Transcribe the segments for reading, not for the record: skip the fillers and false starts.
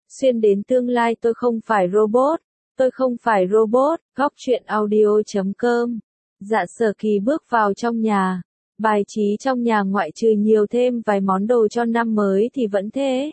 xuyên đến tương lai. Tôi không phải robot. Tôi không phải robot. Góc truyện audio.com. Dạ Sở Kỳ bước vào trong nhà. Bài trí trong nhà ngoại trừ nhiều thêm vài món đồ cho năm mới thì vẫn thế.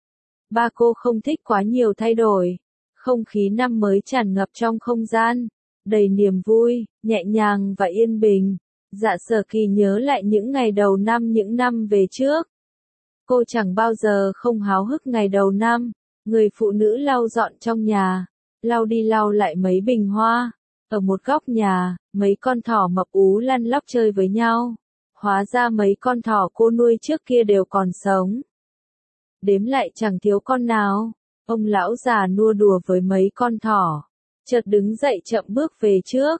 Ba cô không thích quá nhiều thay đổi. Không khí năm mới tràn ngập trong không gian, đầy niềm vui, nhẹ nhàng và yên bình. Dạ Sở Kỳ nhớ lại những ngày đầu năm những năm về trước. Cô chẳng bao giờ không háo hức ngày đầu năm. Người phụ nữ lau dọn trong nhà, lau đi lau lại mấy bình hoa. Ở một góc nhà, mấy con thỏ mập ú lăn lóc chơi với nhau. Hóa ra mấy con thỏ cô nuôi trước kia đều còn sống. Đếm lại chẳng thiếu con nào. Ông lão già nua đùa với mấy con thỏ. Chợt đứng dậy chậm bước về trước.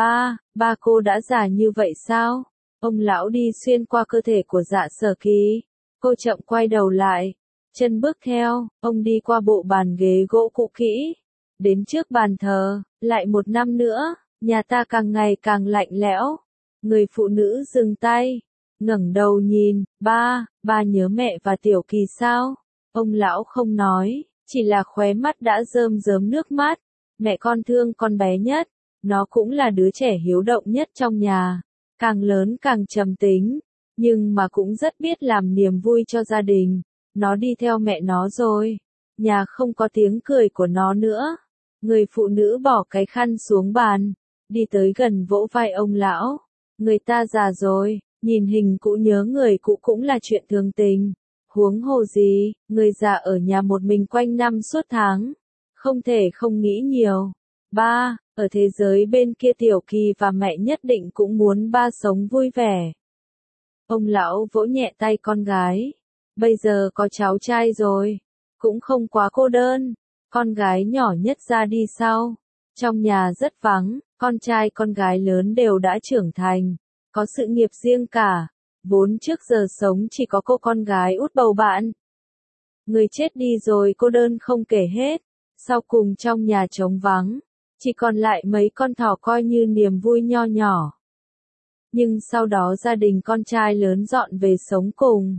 Ba cô đã già như vậy sao? Ông lão đi xuyên qua cơ thể của Dạ Sở Kỳ. Cô chậm quay đầu lại. Chân bước theo, ông đi qua bộ bàn ghế gỗ cũ kỹ. Đến trước bàn thờ, lại một năm nữa, nhà ta càng ngày càng lạnh lẽo. Người phụ nữ dừng tay, ngẩng đầu nhìn, ba nhớ mẹ và Tiểu Kỳ sao? Ông lão không nói, chỉ là khóe mắt đã rơm rớm nước mắt. Mẹ con thương con bé nhất, nó cũng là đứa trẻ hiếu động nhất trong nhà, càng lớn càng trầm tính, nhưng mà cũng rất biết làm niềm vui cho gia đình. Nó đi theo mẹ nó rồi, nhà không có tiếng cười của nó nữa. Người phụ nữ bỏ cái khăn xuống bàn, đi tới gần vỗ vai ông lão. Người ta già rồi, nhìn hình cũ nhớ người cũ cũng là chuyện thường tình. Huống hồ gì, người già ở nhà một mình quanh năm suốt tháng, không thể không nghĩ nhiều. Ba, ở thế giới bên kia Tiểu Kỳ và mẹ nhất định cũng muốn ba sống vui vẻ. Ông lão vỗ nhẹ tay con gái. Bây giờ có cháu trai rồi, cũng không quá cô đơn. Con gái nhỏ nhất ra đi sau. Trong nhà rất vắng, con trai con gái lớn đều đã trưởng thành, có sự nghiệp riêng cả. Vốn trước giờ sống chỉ có cô con gái út bầu bạn. Người chết đi rồi cô đơn không kể hết. Sau cùng trong nhà trống vắng, chỉ còn lại mấy con thỏ coi như niềm vui nho nhỏ. Nhưng sau đó gia đình con trai lớn dọn về sống cùng.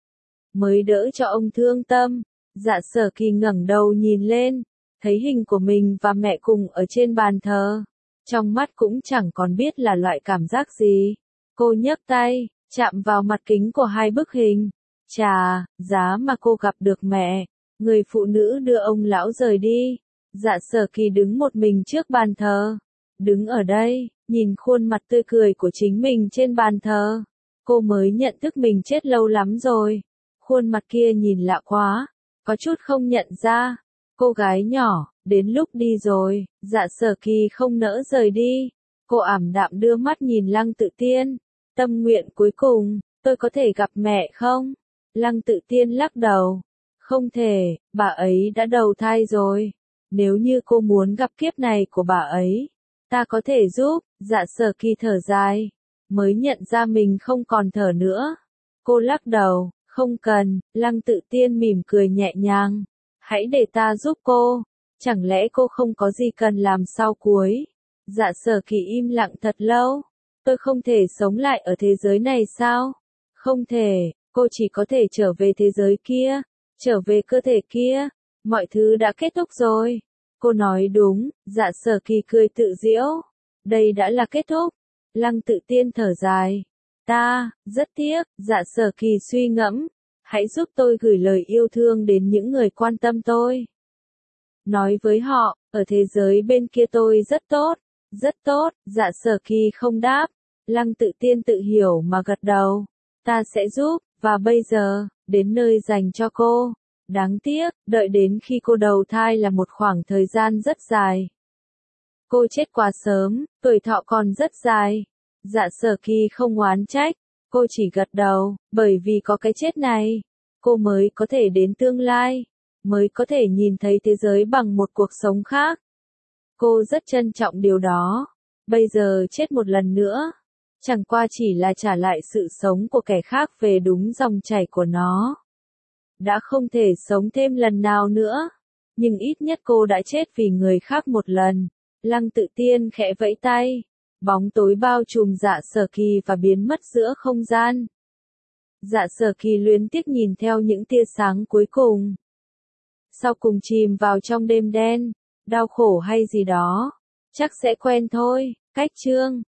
Mới đỡ cho ông thương tâm. Dạ Sở Kỳ ngẩng đầu nhìn lên, thấy hình của mình và mẹ cùng ở trên bàn thờ. Trong mắt cũng chẳng còn biết là loại cảm giác gì. Cô nhấc tay, chạm vào mặt kính của hai bức hình. Chà, giá mà cô gặp được mẹ. Người phụ nữ đưa ông lão rời đi. Dạ Sở Kỳ đứng một mình trước bàn thờ. Đứng ở đây, nhìn khuôn mặt tươi cười của chính mình trên bàn thờ. Cô mới nhận thức mình chết lâu lắm rồi. Khuôn mặt kia nhìn lạ quá, có chút không nhận ra. Cô gái nhỏ, đến lúc đi rồi. Dạ Sở Kỳ không nỡ rời đi. Cô ảm đạm đưa mắt nhìn Lăng Tự Tiên. Tâm nguyện cuối cùng, tôi có thể gặp mẹ không? Lăng Tự Tiên lắc đầu. Không thể, bà ấy đã đầu thai rồi. Nếu như cô muốn gặp kiếp này của bà ấy, ta có thể giúp. Dạ Sở Kỳ thở dài, mới nhận ra mình không còn thở nữa. Cô lắc đầu, không cần. Lăng Tự Tiên mỉm cười nhẹ nhàng. Hãy để ta giúp cô. Chẳng lẽ cô không có gì cần làm sau cuối? Dạ Sở Kỳ im lặng thật lâu. Tôi không thể sống lại ở thế giới này sao? Không thể, cô chỉ có thể trở về thế giới kia, trở về cơ thể kia. Mọi thứ đã kết thúc rồi. Cô nói đúng. Dạ Sở Kỳ cười tự giễu. Đây đã là kết thúc. Lăng Tự Tiên thở dài. Rất tiếc. Dạ Sở Kỳ suy ngẫm. Hãy giúp tôi gửi lời yêu thương đến những người quan tâm tôi. Nói với họ, ở thế giới bên kia tôi rất tốt. Rất tốt. Dạ Sở Kỳ không đáp. Lăng Tự Tiên tự hiểu mà gật đầu. Ta sẽ giúp, và bây giờ, đến nơi dành cho cô. Đáng tiếc, đợi đến khi cô đầu thai là một khoảng thời gian rất dài. Cô chết quá sớm, tuổi thọ còn rất dài. Dạ Sở Kỳ không oán trách. Cô chỉ gật đầu, bởi vì có cái chết này, cô mới có thể đến tương lai, mới có thể nhìn thấy thế giới bằng một cuộc sống khác. Cô rất trân trọng điều đó. Bây giờ chết một lần nữa, chẳng qua chỉ là trả lại sự sống của kẻ khác về đúng dòng chảy của nó. Đã không thể sống thêm lần nào nữa, nhưng ít nhất cô đã chết vì người khác một lần. Lăng Tự Tiên khẽ vẫy tay. Bóng tối bao trùm Dạ Sở Kỳ và biến mất giữa không gian. Dạ Sở Kỳ luyến tiếc nhìn theo những tia sáng cuối cùng. sau cùng chìm vào trong đêm đen, đau khổ hay gì đó. Chắc sẽ quen thôi. Cách chương